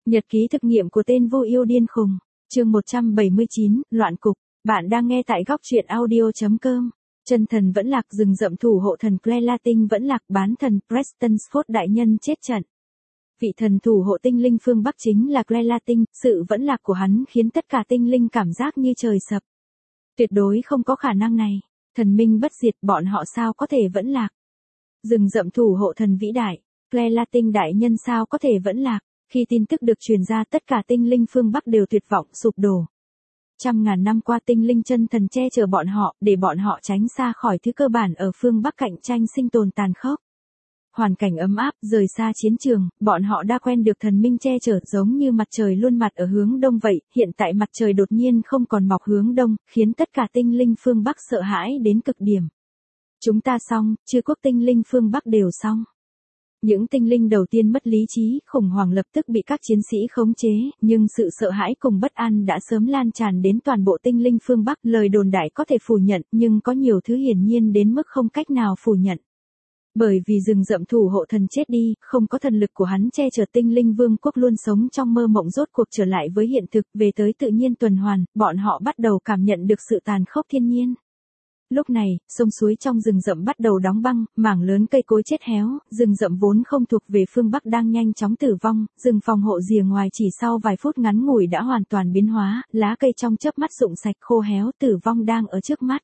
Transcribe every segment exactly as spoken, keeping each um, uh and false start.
Nhật ký thực nghiệm của tên vô yêu điên khùng. Chương một trăm bảy mươi chín, loạn cục. Bạn đang nghe tại góc truyện audio chấm com. Chân thần vẫn lạc, rừng rậm thủ hộ thần Clella Tinh vẫn lạc, bán thần Preston Scott đại nhân chết trận. Vị thần thủ hộ tinh linh phương Bắc chính là Clella Tinh, sự vẫn lạc của hắn khiến tất cả tinh linh cảm giác như trời sập. Tuyệt đối không có khả năng này. Thần minh bất diệt, bọn họ sao có thể vẫn lạc? Rừng rậm thủ hộ thần vĩ đại, Clella Tinh đại nhân sao có thể vẫn lạc? Khi tin tức được truyền ra, tất cả tinh linh phương Bắc đều tuyệt vọng sụp đổ. Trăm ngàn năm qua tinh linh chân thần che chở bọn họ, để bọn họ tránh xa khỏi thứ cơ bản ở phương Bắc cạnh tranh sinh tồn tàn khốc. Hoàn cảnh ấm áp, rời xa chiến trường, bọn họ đã quen được thần minh che chở, giống như mặt trời luôn mặt ở hướng đông vậy. Hiện tại mặt trời đột nhiên không còn mọc hướng đông, khiến tất cả tinh linh phương Bắc sợ hãi đến cực điểm. Chúng ta xong, chư quốc tinh linh phương Bắc đều xong. Những tinh linh đầu tiên mất lý trí, khủng hoảng lập tức bị các chiến sĩ khống chế, nhưng sự sợ hãi cùng bất an đã sớm lan tràn đến toàn bộ tinh linh phương Bắc. Lời đồn đại có thể phủ nhận, nhưng có nhiều thứ hiển nhiên đến mức không cách nào phủ nhận. Bởi vì rừng rậm thủ hộ thần chết đi, không có thần lực của hắn che chở, tinh linh vương quốc luôn sống trong mơ mộng rốt cuộc trở lại với hiện thực, về tới tự nhiên tuần hoàn, bọn họ bắt đầu cảm nhận được sự tàn khốc thiên nhiên. Lúc này, sông suối trong rừng rậm bắt đầu đóng băng, mảng lớn cây cối chết héo, rừng rậm vốn không thuộc về phương Bắc đang nhanh chóng tử vong, rừng phòng hộ rìa ngoài chỉ sau vài phút ngắn ngủi đã hoàn toàn biến hóa, lá cây trong chớp mắt rụng sạch, khô héo, tử vong đang ở trước mắt.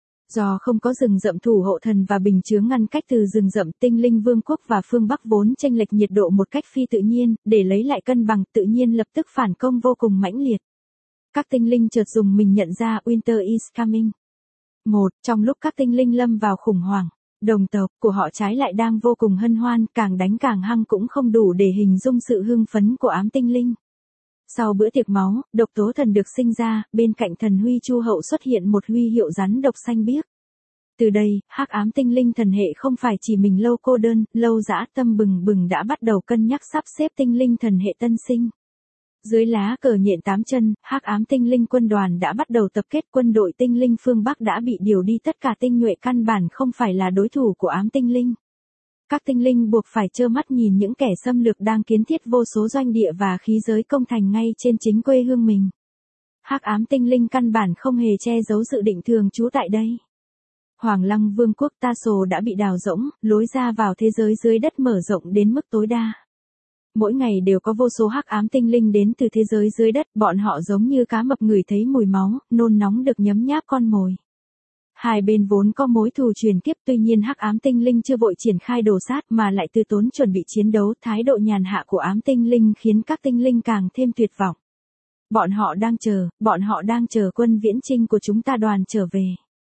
Do không có rừng rậm thủ hộ thần và bình chướng ngăn cách từ rừng rậm, tinh linh vương quốc và phương Bắc vốn chênh lệch nhiệt độ một cách phi tự nhiên, để lấy lại cân bằng, tự nhiên lập tức phản công vô cùng mãnh liệt. Các tinh linh chợt dùng mình nhận ra Winter is coming. Một, trong lúc các tinh linh lâm vào khủng hoảng, đồng tộc của họ trái lại đang vô cùng hân hoan, càng đánh càng hăng cũng không đủ để hình dung sự hưng phấn của ám tinh linh. Sau bữa tiệc máu, độc tố thần được sinh ra, bên cạnh thần huy chu hậu xuất hiện một huy hiệu rắn độc xanh biếc. Từ đây, hắc ám tinh linh thần hệ không phải chỉ mình lâu cô đơn, lâu dã tâm bừng bừng đã bắt đầu cân nhắc sắp xếp tinh linh thần hệ tân sinh. Dưới lá cờ nhện tám chân, hắc ám tinh linh quân đoàn đã bắt đầu tập kết, quân đội tinh linh phương Bắc đã bị điều đi, tất cả tinh nhuệ căn bản không phải là đối thủ của ám tinh linh. Các tinh linh buộc phải trơ mắt nhìn những kẻ xâm lược đang kiến thiết vô số doanh địa và khí giới công thành ngay trên chính quê hương mình. Hắc ám tinh linh căn bản không hề che giấu dự định thường trú tại đây. Hoàng Lăng Vương quốc Tasso đã bị đào rỗng, lối ra vào thế giới dưới đất mở rộng đến mức tối đa. Mỗi ngày đều có vô số hắc ám tinh linh đến từ thế giới dưới đất, bọn họ giống như cá mập ngửi thấy mùi máu, nôn nóng được nhấm nháp con mồi. Hai bên vốn có mối thù truyền kiếp, tuy nhiên hắc ám tinh linh chưa vội triển khai đồ sát mà lại từ tốn chuẩn bị chiến đấu. Thái độ nhàn hạ của ám tinh linh khiến các tinh linh càng thêm tuyệt vọng. Bọn họ đang chờ, bọn họ đang chờ quân viễn chinh của chúng ta đoàn trở về.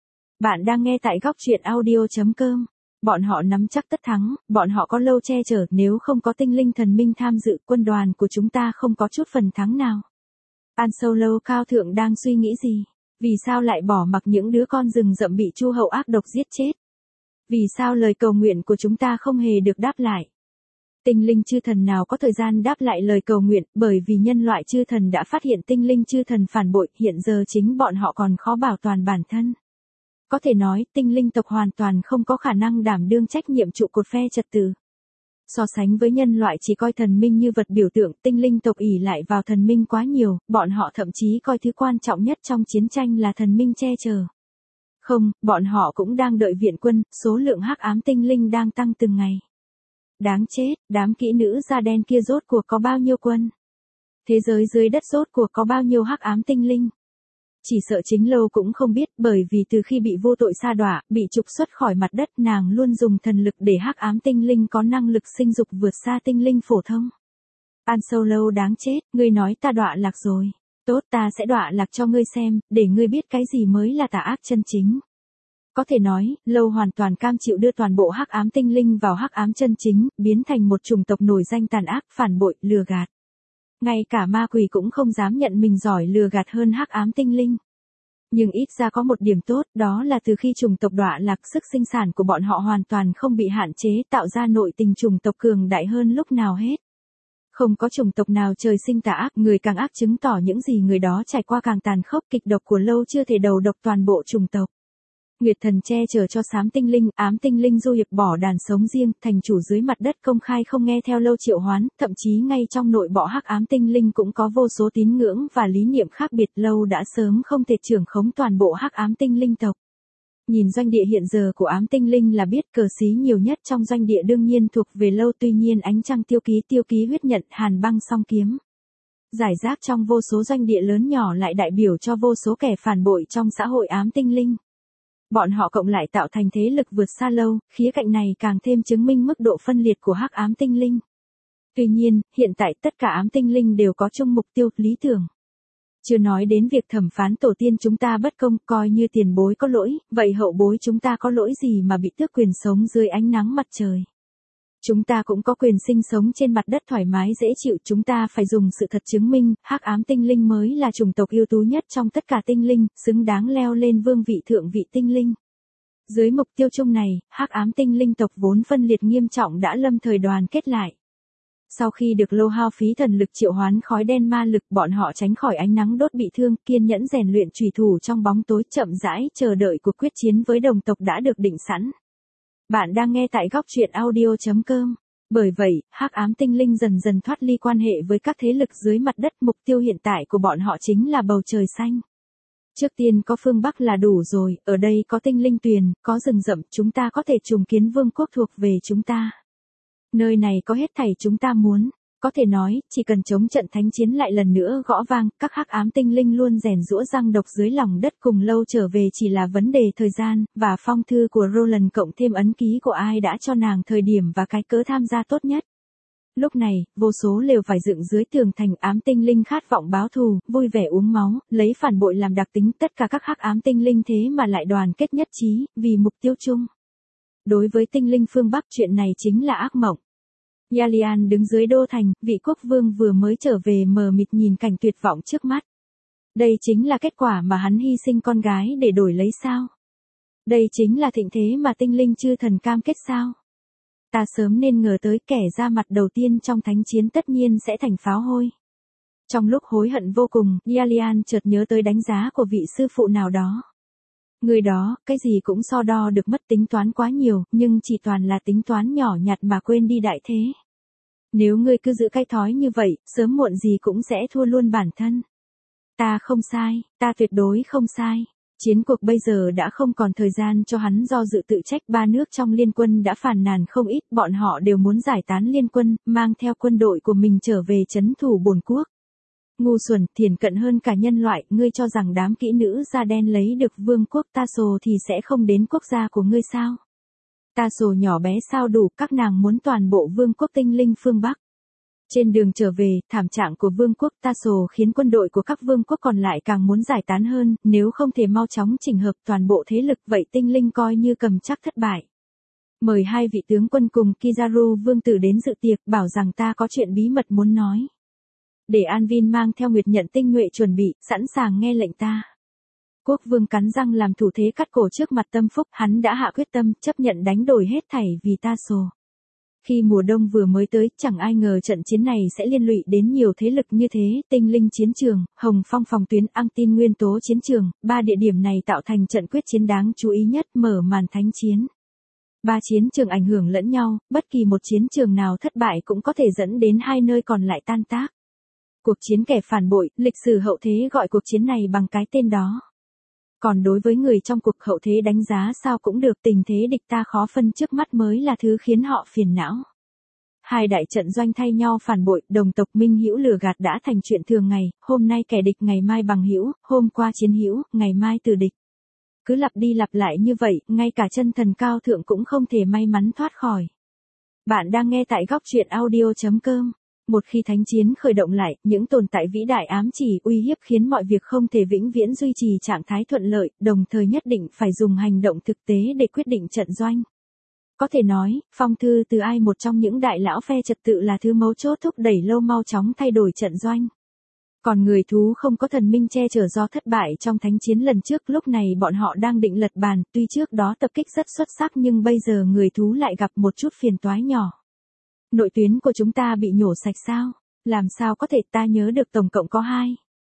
Bạn đang nghe tại góc truyện audio chấm com. Bọn họ nắm chắc tất thắng, bọn họ có lâu che chở, nếu không có tinh linh thần minh tham dự, quân đoàn của chúng ta không có chút phần thắng nào. An Solo cao thượng đang suy nghĩ gì? Vì sao lại bỏ mặc những đứa con rừng rậm bị Chu hậu ác độc giết chết? Vì sao lời cầu nguyện của chúng ta không hề được đáp lại? Tinh linh chư thần nào có thời gian đáp lại lời cầu nguyện, bởi vì nhân loại chư thần đã phát hiện tinh linh chư thần phản bội, hiện giờ chính bọn họ còn khó bảo toàn bản thân. Có thể nói, tinh linh tộc hoàn toàn không có khả năng đảm đương trách nhiệm trụ cột phe trật tự. So sánh với nhân loại chỉ coi thần minh như vật biểu tượng, tinh linh tộc ỷ lại vào thần minh quá nhiều, bọn họ thậm chí coi thứ quan trọng nhất trong chiến tranh là thần minh che chở. Không, bọn họ cũng đang đợi viện quân, số lượng hắc ám tinh linh đang tăng từng ngày. Đáng chết, đám kỹ nữ da đen kia rốt cuộc có bao nhiêu quân? Thế giới dưới đất rốt cuộc có bao nhiêu hắc ám tinh linh? Chỉ sợ chính Lâu cũng không biết, bởi vì từ khi bị vô tội sa đọa, bị trục xuất khỏi mặt đất, nàng luôn dùng thần lực để hắc ám tinh linh có năng lực sinh dục vượt xa tinh linh phổ thông. An Solo đáng chết, ngươi nói ta đọa lạc rồi. Tốt, ta sẽ đọa lạc cho ngươi xem, để ngươi biết cái gì mới là tà ác chân chính. Có thể nói, Lâu hoàn toàn cam chịu đưa toàn bộ hắc ám tinh linh vào hắc ám chân chính, biến thành một chủng tộc nổi danh tàn ác, phản bội, lừa gạt. Ngay cả ma quỷ cũng không dám nhận mình giỏi lừa gạt hơn hắc ám tinh linh. Nhưng ít ra có một điểm tốt, đó là từ khi chủng tộc đọa lạc, sức sinh sản của bọn họ hoàn toàn không bị hạn chế, tạo ra nội tình chủng tộc cường đại hơn lúc nào hết. Không có chủng tộc nào trời sinh tà ác, người càng ác chứng tỏ những gì người đó trải qua càng tàn khốc, kịch độc của Lâu chưa thể đầu độc toàn bộ chủng tộc. Nguyệt thần che chở cho xám tinh linh, ám tinh linh du hiệp bỏ đàn sống riêng, thành chủ dưới mặt đất công khai không nghe theo Lâu Triệu Hoán, thậm chí ngay trong nội bộ hắc ám tinh linh cũng có vô số tín ngưỡng và lý niệm khác biệt. Lâu đã sớm không thể trưởng khống toàn bộ hắc ám tinh linh tộc. Nhìn doanh địa hiện giờ của ám tinh linh là biết cờ xí nhiều nhất trong doanh địa đương nhiên thuộc về Lâu, tuy nhiên ánh trăng tiêu ký tiêu ký huyết nhận, hàn băng song kiếm. Giải rác trong vô số doanh địa lớn nhỏ lại đại biểu cho vô số kẻ phản bội trong xã hội ám tinh linh. Bọn họ cộng lại tạo thành thế lực vượt xa Lâu, khía cạnh này càng thêm chứng minh mức độ phân liệt của hắc ám tinh linh. Tuy nhiên, hiện tại tất cả ám tinh linh đều có chung mục tiêu, lý tưởng. Chưa nói đến việc thẩm phán tổ tiên chúng ta bất công, coi như tiền bối có lỗi, vậy hậu bối chúng ta có lỗi gì mà bị tước quyền sống dưới ánh nắng mặt trời. Chúng ta cũng có quyền sinh sống trên mặt đất thoải mái dễ chịu, chúng ta phải dùng sự thật chứng minh, hắc ám tinh linh mới là chủng tộc ưu tú nhất trong tất cả tinh linh, xứng đáng leo lên vương vị thượng vị tinh linh. Dưới mục tiêu chung này, hắc ám tinh linh tộc vốn phân liệt nghiêm trọng đã lâm thời đoàn kết lại. Sau khi được Lâu hao phí thần lực triệu hoán khói đen ma lực, bọn họ tránh khỏi ánh nắng đốt bị thương, kiên nhẫn rèn luyện chủy thủ trong bóng tối, chậm rãi chờ đợi cuộc quyết chiến với đồng tộc đã được định sẵn. Bạn đang nghe tại góc truyện audio chấm com. Bởi vậy, hắc ám tinh linh dần dần thoát ly quan hệ với các thế lực dưới mặt đất, mục tiêu hiện tại của bọn họ chính là bầu trời xanh. Trước tiên có phương Bắc là đủ rồi, ở đây có tinh linh tuyền, có rừng rậm, chúng ta có thể trùng kiến vương quốc thuộc về chúng ta. Nơi này có hết thảy chúng ta muốn. Có thể nói, chỉ cần chống trận thánh chiến lại lần nữa gõ vang, các hắc ám tinh linh luôn rèn giũa răng độc dưới lòng đất cùng Lâu trở về chỉ là vấn đề thời gian, và phong thư của Roland cộng thêm ấn ký của ai đã cho nàng thời điểm và cái cớ tham gia tốt nhất. Lúc này, vô số lều vải dựng dưới tường thành, ám tinh linh khát vọng báo thù, vui vẻ uống máu, lấy phản bội làm đặc tính, tất cả các hắc ám tinh linh thế mà lại đoàn kết nhất trí, vì mục tiêu chung. Đối với tinh linh phương Bắc, chuyện này chính là ác mộng. Yalian đứng dưới đô thành, vị quốc vương vừa mới trở về mờ mịt nhìn cảnh tuyệt vọng trước mắt. Đây chính là kết quả mà hắn hy sinh con gái để đổi lấy sao? Đây chính là thịnh thế mà tinh linh chư thần cam kết sao? Ta sớm nên ngờ tới kẻ ra mặt đầu tiên trong thánh chiến tất nhiên sẽ thành pháo hôi. Trong lúc hối hận vô cùng, Yalian chợt nhớ tới đánh giá của vị sư phụ nào đó. Người đó, cái gì cũng so đo được, mất tính toán quá nhiều, nhưng chỉ toàn là tính toán nhỏ nhặt mà quên đi đại thế. Nếu ngươi cứ giữ cái thói như vậy, sớm muộn gì cũng sẽ thua luôn bản thân. Ta không sai, ta tuyệt đối không sai. Chiến cuộc bây giờ đã không còn thời gian cho hắn do dự tự trách, ba nước trong liên quân đã phàn nàn không ít, bọn họ đều muốn giải tán liên quân, mang theo quân đội của mình trở về trấn thủ bổn quốc. Ngu xuẩn, thiển cận hơn cả nhân loại, ngươi cho rằng đám kỹ nữ da đen lấy được vương quốc Tasso thì sẽ không đến quốc gia của ngươi sao? Tasso nhỏ bé sao đủ, các nàng muốn toàn bộ vương quốc tinh linh phương Bắc. Trên đường trở về, thảm trạng của vương quốc Tasso khiến quân đội của các vương quốc còn lại càng muốn giải tán hơn, nếu không thể mau chóng chỉnh hợp toàn bộ thế lực vậy tinh linh coi như cầm chắc thất bại. Mời hai vị tướng quân cùng Kizaru vương tử đến dự tiệc, bảo rằng ta có chuyện bí mật muốn nói. Để Anvin mang theo Nguyệt nhận tinh nhuệ chuẩn bị, sẵn sàng nghe lệnh ta. Quốc vương cắn răng làm thủ thế cắt cổ trước mặt Tâm Phúc, hắn đã hạ quyết tâm, chấp nhận đánh đổi hết thảy vì Tasso. Khi mùa đông vừa mới tới, chẳng ai ngờ trận chiến này sẽ liên lụy đến nhiều thế lực như thế, tinh linh chiến trường, hồng phong phòng tuyến, Ang tin nguyên tố chiến trường, ba địa điểm này tạo thành trận quyết chiến đáng chú ý nhất, mở màn thánh chiến. Ba chiến trường ảnh hưởng lẫn nhau, bất kỳ một chiến trường nào thất bại cũng có thể dẫn đến hai nơi còn lại tan tác. Cuộc chiến kẻ phản bội, lịch sử hậu thế gọi cuộc chiến này bằng cái tên đó. Còn đối với người trong cuộc hậu thế đánh giá sao cũng được, tình thế địch ta khó phân trước mắt mới là thứ khiến họ phiền não. Hai đại trận doanh thay nhau phản bội, đồng tộc minh hữu lừa gạt đã thành chuyện thường ngày, hôm nay kẻ địch ngày mai bằng hữu, hôm qua chiến hữu, ngày mai từ địch. Cứ lặp đi lặp lại như vậy, ngay cả chân thần cao thượng cũng không thể may mắn thoát khỏi. Bạn đang nghe tại góc truyện audio chấm com. Một khi thánh chiến khởi động lại, những tồn tại vĩ đại ám chỉ uy hiếp khiến mọi việc không thể vĩnh viễn duy trì trạng thái thuận lợi, đồng thời nhất định phải dùng hành động thực tế để quyết định trận doanh. Có thể nói, phong thư từ ai một trong những đại lão phe trật tự là thứ mấu chốt thúc đẩy Lâu mau chóng thay đổi trận doanh. Còn người thú không có thần minh che chở do thất bại trong thánh chiến lần trước, lúc này bọn họ đang định lật bàn, tuy trước đó tập kích rất xuất sắc nhưng bây giờ người thú lại gặp một chút phiền toái nhỏ. Nội tuyến của chúng ta bị nhổ sạch sao? Làm sao có thể, ta nhớ được tổng cộng có hai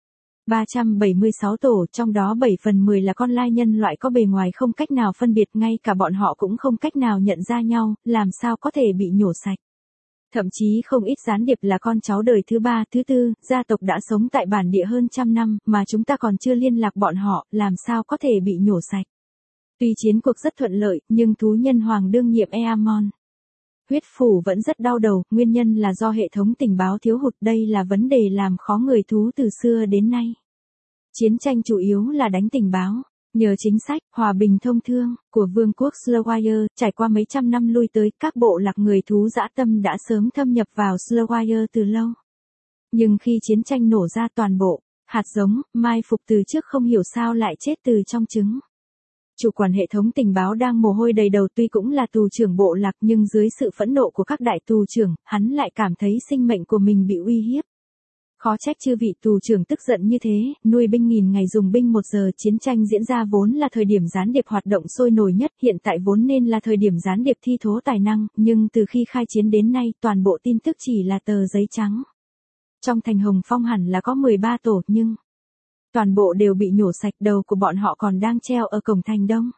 ba trăm bảy mươi sáu tổ, trong đó bảy phần mười là con lai nhân loại có bề ngoài không cách nào phân biệt, ngay cả bọn họ cũng không cách nào nhận ra nhau, làm sao có thể bị nhổ sạch. Thậm chí không ít gián điệp là con cháu đời thứ ba, thứ tư, gia tộc đã sống tại bản địa hơn trăm năm, mà chúng ta còn chưa liên lạc bọn họ, làm sao có thể bị nhổ sạch. Tuy chiến cuộc rất thuận lợi, nhưng thú nhân hoàng đương nhiệm Eamon huyết phủ vẫn rất đau đầu, nguyên nhân là do hệ thống tình báo thiếu hụt, đây là vấn đề làm khó người thú từ xưa đến nay. Chiến tranh chủ yếu là đánh tình báo. Nhờ chính sách, hòa bình thông thương, của vương quốc Slowire, trải qua mấy trăm năm lui tới, các bộ lạc người thú dã tâm đã sớm thâm nhập vào Slowire từ lâu. Nhưng khi chiến tranh nổ ra, toàn bộ hạt giống, mai phục từ trước không hiểu sao lại chết từ trong trứng. Chủ quản hệ thống tình báo đang mồ hôi đầy đầu, tuy cũng là tù trưởng bộ lạc nhưng dưới sự phẫn nộ của các đại tù trưởng, hắn lại cảm thấy sinh mệnh của mình bị uy hiếp. Khó trách chư vị tù trưởng tức giận như thế, nuôi binh nghìn ngày dùng binh một giờ, chiến tranh diễn ra vốn là thời điểm gián điệp hoạt động sôi nổi nhất, hiện tại vốn nên là thời điểm gián điệp thi thố tài năng, nhưng từ khi khai chiến đến nay, toàn bộ tin tức chỉ là tờ giấy trắng. Trong thành Hồng Phong hẳn là có mười ba tổ, nhưng toàn bộ đều bị nhổ sạch, đầu của bọn họ còn đang treo ở cổng thành Đông.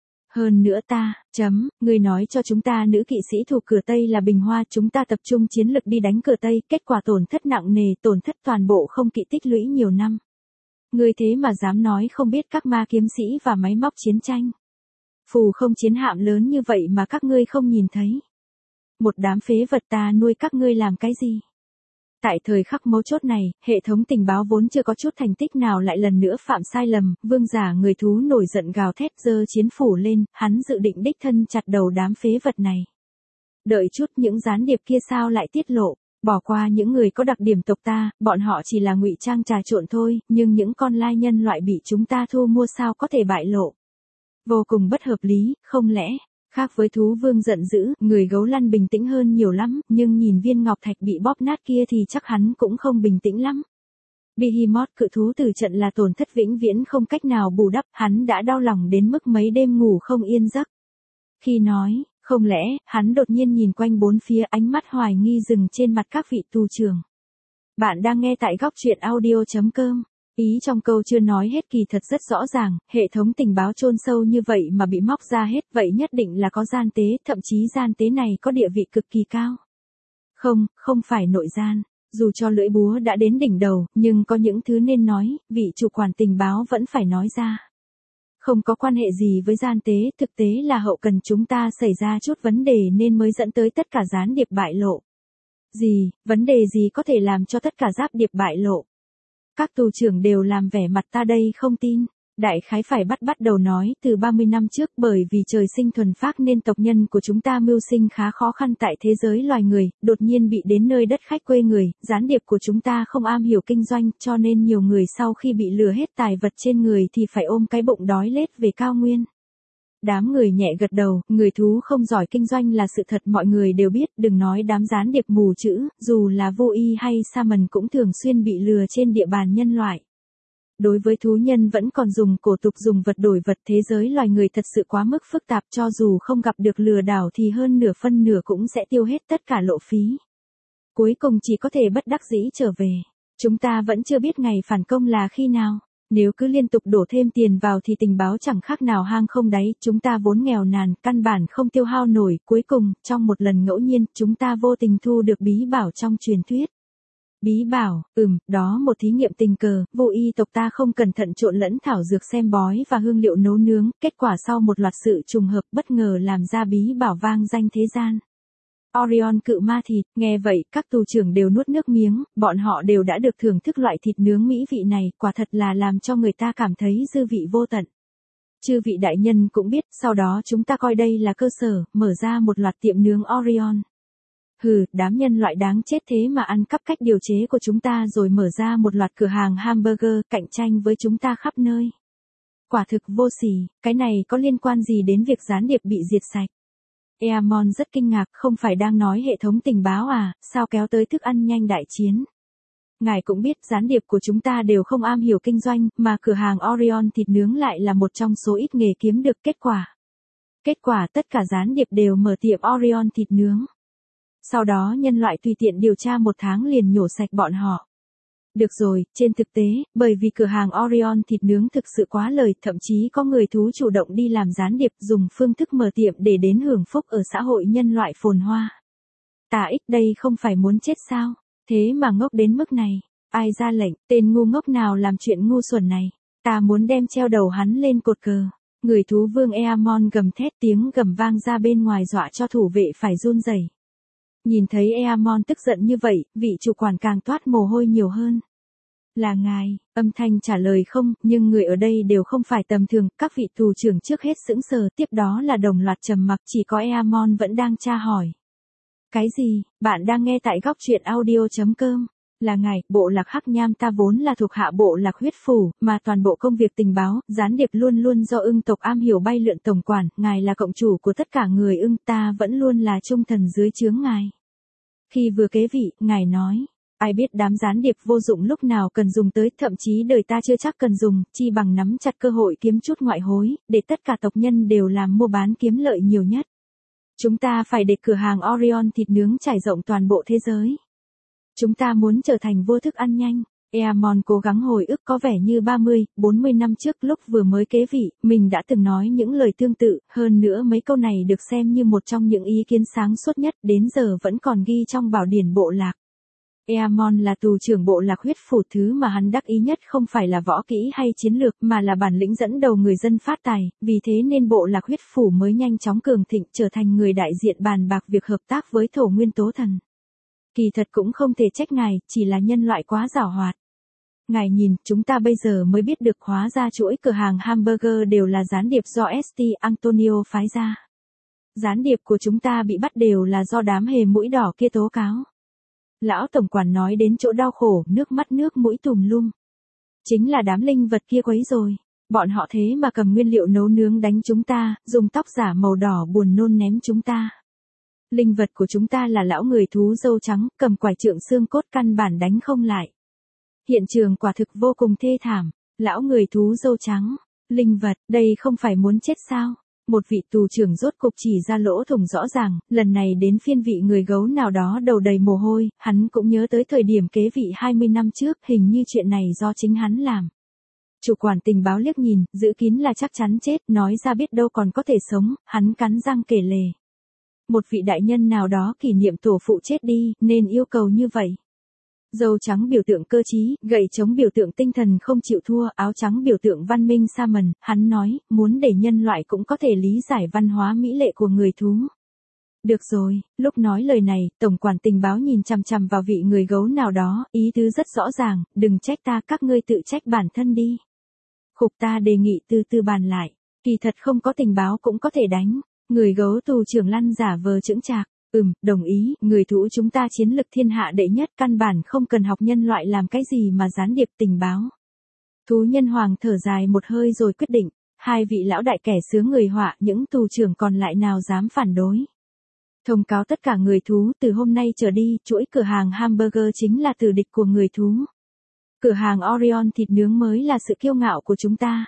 Hơn nữa ta, chấm, người nói cho chúng ta nữ kỵ sĩ thuộc cửa Tây là Bình Hoa, chúng ta tập trung chiến lực đi đánh cửa Tây, kết quả tổn thất nặng nề, tổn thất toàn bộ không kỵ tích lũy nhiều năm. Người thế mà dám nói không biết các ma kiếm sĩ và máy móc chiến tranh. Phù không chiến hạm lớn như vậy mà các ngươi không nhìn thấy. Một đám phế vật, ta nuôi các ngươi làm cái gì? Tại thời khắc mấu chốt này, hệ thống tình báo vốn chưa có chút thành tích nào lại lần nữa phạm sai lầm, vương giả người thú nổi giận gào thét, giơ chiến phủ lên, hắn dự định đích thân chặt đầu đám phế vật này. Đợi chút, những gián điệp kia sao lại tiết lộ, bỏ qua những người có đặc điểm tộc ta, bọn họ chỉ là ngụy trang trà trộn thôi, nhưng những con lai nhân loại bị chúng ta thu mua sao có thể bại lộ. Vô cùng bất hợp lý, không lẽ? Khác với thú vương giận dữ, người gấu lăn bình tĩnh hơn nhiều lắm, nhưng nhìn viên ngọc thạch bị bóp nát kia thì chắc hắn cũng không bình tĩnh lắm. Behemoth cự thú từ trận là tổn thất vĩnh viễn không cách nào bù đắp, hắn đã đau lòng đến mức mấy đêm ngủ không yên giấc. Khi nói, không lẽ, hắn đột nhiên nhìn quanh bốn phía, ánh mắt hoài nghi dừng trên mặt các vị tù trưởng. Bạn đang nghe tại góc truyện audio chấm com. Ý trong câu chưa nói hết kỳ thật rất rõ ràng, hệ thống tình báo chôn sâu như vậy mà bị móc ra hết, vậy nhất định là có gian tế, thậm chí gian tế này có địa vị cực kỳ cao. Không, không phải nội gian, dù cho lưỡi búa đã đến đỉnh đầu, nhưng có những thứ nên nói, vị chủ quản tình báo vẫn phải nói ra. Không có quan hệ gì với gian tế, thực tế là hậu cần chúng ta xảy ra chút vấn đề nên mới dẫn tới tất cả gián điệp bại lộ. Gì, vấn đề gì có thể làm cho tất cả giáp điệp bại lộ? Các tù trưởng đều làm vẻ mặt ta đây không tin. Đại khái phải bắt bắt đầu nói từ ba mươi năm trước, bởi vì trời sinh thuần phác nên tộc nhân của chúng ta mưu sinh khá khó khăn tại thế giới loài người, đột nhiên bị đến nơi đất khách quê người, gián điệp của chúng ta không am hiểu kinh doanh, cho nên nhiều người sau khi bị lừa hết tài vật trên người thì phải ôm cái bụng đói lết về cao nguyên. Đám người nhẹ gật đầu, người thú không giỏi kinh doanh là sự thật, mọi người đều biết, đừng nói đám gián điệp mù chữ, dù là vô y hay Saman cũng thường xuyên bị lừa trên địa bàn nhân loại. Đối với thú nhân vẫn còn dùng cổ tục dùng vật đổi vật, thế giới loài người thật sự quá mức phức tạp, cho dù không gặp được lừa đảo thì hơn nửa phân nửa cũng sẽ tiêu hết tất cả lộ phí. Cuối cùng chỉ có thể bất đắc dĩ trở về. Chúng ta vẫn chưa biết ngày phản công là khi nào. Nếu cứ liên tục đổ thêm tiền vào thì tình báo chẳng khác nào hang không đáy, chúng ta vốn nghèo nàn, căn bản không tiêu hao nổi, cuối cùng, trong một lần ngẫu nhiên, chúng ta vô tình thu được bí bảo trong truyền thuyết. Bí bảo, ừm, đó một thí nghiệm tình cờ, vô y tộc ta không cẩn thận trộn lẫn thảo dược xem bói và hương liệu nấu nướng, kết quả sau một loạt sự trùng hợp bất ngờ làm ra bí bảo vang danh thế gian. Orion cự ma thịt, nghe vậy, các tù trưởng đều nuốt nước miếng, bọn họ đều đã được thưởng thức loại thịt nướng mỹ vị này, quả thật là làm cho người ta cảm thấy dư vị vô tận. Chư vị đại nhân cũng biết, sau đó chúng ta coi đây là cơ sở, mở ra một loạt tiệm nướng Orion. Hừ, đám nhân loại đáng chết thế mà ăn cắp cách điều chế của chúng ta rồi mở ra một loạt cửa hàng hamburger, cạnh tranh với chúng ta khắp nơi. Quả thực vô sỉ, cái này có liên quan gì đến việc gián điệp bị diệt sạch? Eamon rất kinh ngạc, không phải đang nói hệ thống tình báo à, sao kéo tới thức ăn nhanh đại chiến. Ngài cũng biết gián điệp của chúng ta đều không am hiểu kinh doanh, mà cửa hàng Orion thịt nướng lại là một trong số ít nghề kiếm được kết quả. Kết quả tất cả gián điệp đều mở tiệm Orion thịt nướng. Sau đó nhân loại tùy tiện điều tra một tháng liền nhổ sạch bọn họ. Được rồi, trên thực tế, bởi vì cửa hàng Orion thịt nướng thực sự quá lời, thậm chí có người thú chủ động đi làm gián điệp dùng phương thức mở tiệm để đến hưởng phúc ở xã hội nhân loại phồn hoa. Ta ích đây không phải muốn chết sao? Thế mà ngốc đến mức này. Ai ra lệnh, tên ngu ngốc nào làm chuyện ngu xuẩn này? Ta muốn đem treo đầu hắn lên cột cờ. Người thú vương Eamon gầm thét, tiếng gầm vang ra bên ngoài dọa cho thủ vệ phải run rẩy. Nhìn thấy Eamon tức giận như vậy, vị chủ quản càng toát mồ hôi nhiều hơn. Là ngài, âm thanh trả lời không, nhưng người ở đây đều không phải tầm thường, các vị tù trưởng trước hết sững sờ, tiếp đó là đồng loạt trầm mặc, chỉ có Eamon vẫn đang tra hỏi. Cái gì, bạn đang nghe tại góc truyện audio.com. Là ngài, bộ lạc Hắc Nham ta vốn là thuộc hạ bộ lạc huyết phủ, mà toàn bộ công việc tình báo, gián điệp luôn luôn do ưng tộc am hiểu bay lượn tổng quản, ngài là cộng chủ của tất cả người ưng, ta vẫn luôn là trung thần dưới trướng ngài. Khi vừa kế vị, ngài nói, ai biết đám gián điệp vô dụng lúc nào cần dùng tới, thậm chí đời ta chưa chắc cần dùng, chi bằng nắm chặt cơ hội kiếm chút ngoại hối, để tất cả tộc nhân đều làm mua bán kiếm lợi nhiều nhất. Chúng ta phải để cửa hàng Orion thịt nướng trải rộng toàn bộ thế giới. Chúng ta muốn trở thành vua thức ăn nhanh. Eamon cố gắng hồi ức, có vẻ như ba mươi, bốn mươi năm trước lúc vừa mới kế vị, mình đã từng nói những lời tương tự, hơn nữa mấy câu này được xem như một trong những ý kiến sáng suốt nhất, đến giờ vẫn còn ghi trong bảo điển bộ lạc. Eamon là tù trưởng bộ lạc huyết phủ, thứ mà hắn đắc ý nhất không phải là võ kỹ hay chiến lược mà là bản lĩnh dẫn đầu người dân phát tài, vì thế nên bộ lạc huyết phủ mới nhanh chóng cường thịnh, trở thành người đại diện bàn bạc việc hợp tác với thổ nguyên tố thần. Kỳ thật cũng không thể trách ngài, chỉ là nhân loại quá giàu hoạt. Ngài nhìn, chúng ta bây giờ mới biết được hóa ra chuỗi cửa hàng hamburger đều là gián điệp do ét tê Antonio phái ra. Gián điệp của chúng ta bị bắt đều là do đám hề mũi đỏ kia tố cáo. Lão tổng quản nói đến chỗ đau khổ, nước mắt nước mũi tùm lum. Chính là đám linh vật kia quấy rồi. Bọn họ thế mà cầm nguyên liệu nấu nướng đánh chúng ta, dùng tóc giả màu đỏ buồn nôn ném chúng ta. Linh vật của chúng ta là lão người thú râu trắng, cầm quải trượng xương cốt căn bản đánh không lại. Hiện trường quả thực vô cùng thê thảm. Lão người thú râu trắng, linh vật, đây không phải muốn chết sao? Một vị tù trưởng rốt cục chỉ ra lỗ thủng rõ ràng, lần này đến phiên vị người gấu nào đó đầu đầy mồ hôi, hắn cũng nhớ tới thời điểm kế vị hai mươi năm trước, hình như chuyện này do chính hắn làm. Chủ quản tình báo liếc nhìn, giữ kín là chắc chắn chết, nói ra biết đâu còn có thể sống, hắn cắn răng kể lể. Một vị đại nhân nào đó kỷ niệm tổ phụ chết đi, nên yêu cầu như vậy. Dâu trắng biểu tượng cơ trí, gậy chống biểu tượng tinh thần không chịu thua, áo trắng biểu tượng văn minh sa mần, hắn nói, muốn để nhân loại cũng có thể lý giải văn hóa mỹ lệ của người thú. Được rồi, lúc nói lời này, tổng quản tình báo nhìn chằm chằm vào vị người gấu nào đó, ý tứ rất rõ ràng, đừng trách ta, các ngươi tự trách bản thân đi. Khục, ta đề nghị từ từ bàn lại, kỳ thật không có tình báo cũng có thể đánh. Người gấu tù trưởng lăn giả vờ chững chạc. Ừm, đồng ý, người thú chúng ta chiến lực thiên hạ đệ nhất, căn bản không cần học nhân loại làm cái gì mà gián điệp tình báo. Thú nhân hoàng thở dài một hơi rồi quyết định, hai vị lão đại kẻ sướng người họa, những tù trưởng còn lại nào dám phản đối. Thông cáo tất cả người thú, từ hôm nay trở đi, chuỗi cửa hàng hamburger chính là tử địch của người thú. Cửa hàng Orion thịt nướng mới là sự kiêu ngạo của chúng ta.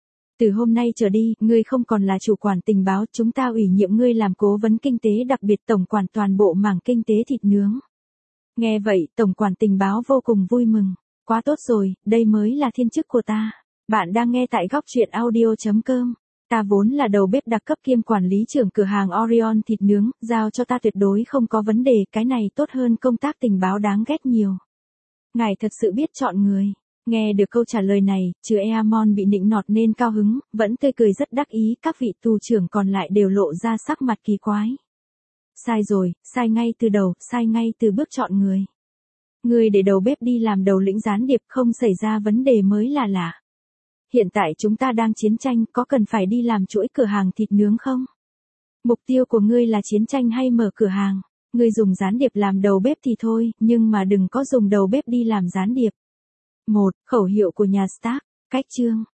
Từ hôm nay trở đi, ngươi không còn là chủ quản tình báo, chúng ta ủy nhiệm ngươi làm cố vấn kinh tế đặc biệt tổng quản toàn bộ mảng kinh tế thịt nướng. Nghe vậy, tổng quản tình báo vô cùng vui mừng. Quá tốt rồi, đây mới là thiên chức của ta. Bạn đang nghe tại góc truyện audio.com. Ta vốn là đầu bếp đặc cấp kiêm quản lý trưởng cửa hàng Orion thịt nướng, giao cho ta tuyệt đối không có vấn đề, cái này tốt hơn công tác tình báo đáng ghét nhiều. Ngài thật sự biết chọn người. Nghe được câu trả lời này, trừ Eamon bị nịnh nọt nên cao hứng, vẫn tươi cười rất đắc ý, các vị tù trưởng còn lại đều lộ ra sắc mặt kỳ quái. Sai rồi, sai ngay từ đầu, sai ngay từ bước chọn người. Người để đầu bếp đi làm đầu lĩnh gián điệp không xảy ra vấn đề mới là lạ. Hiện tại chúng ta đang chiến tranh, có cần phải đi làm chuỗi cửa hàng thịt nướng không? Mục tiêu của ngươi là chiến tranh hay mở cửa hàng? Ngươi dùng gián điệp làm đầu bếp thì thôi, nhưng mà đừng có dùng đầu bếp đi làm gián điệp. một. Khẩu hiệu của nhà Stark, cách chương.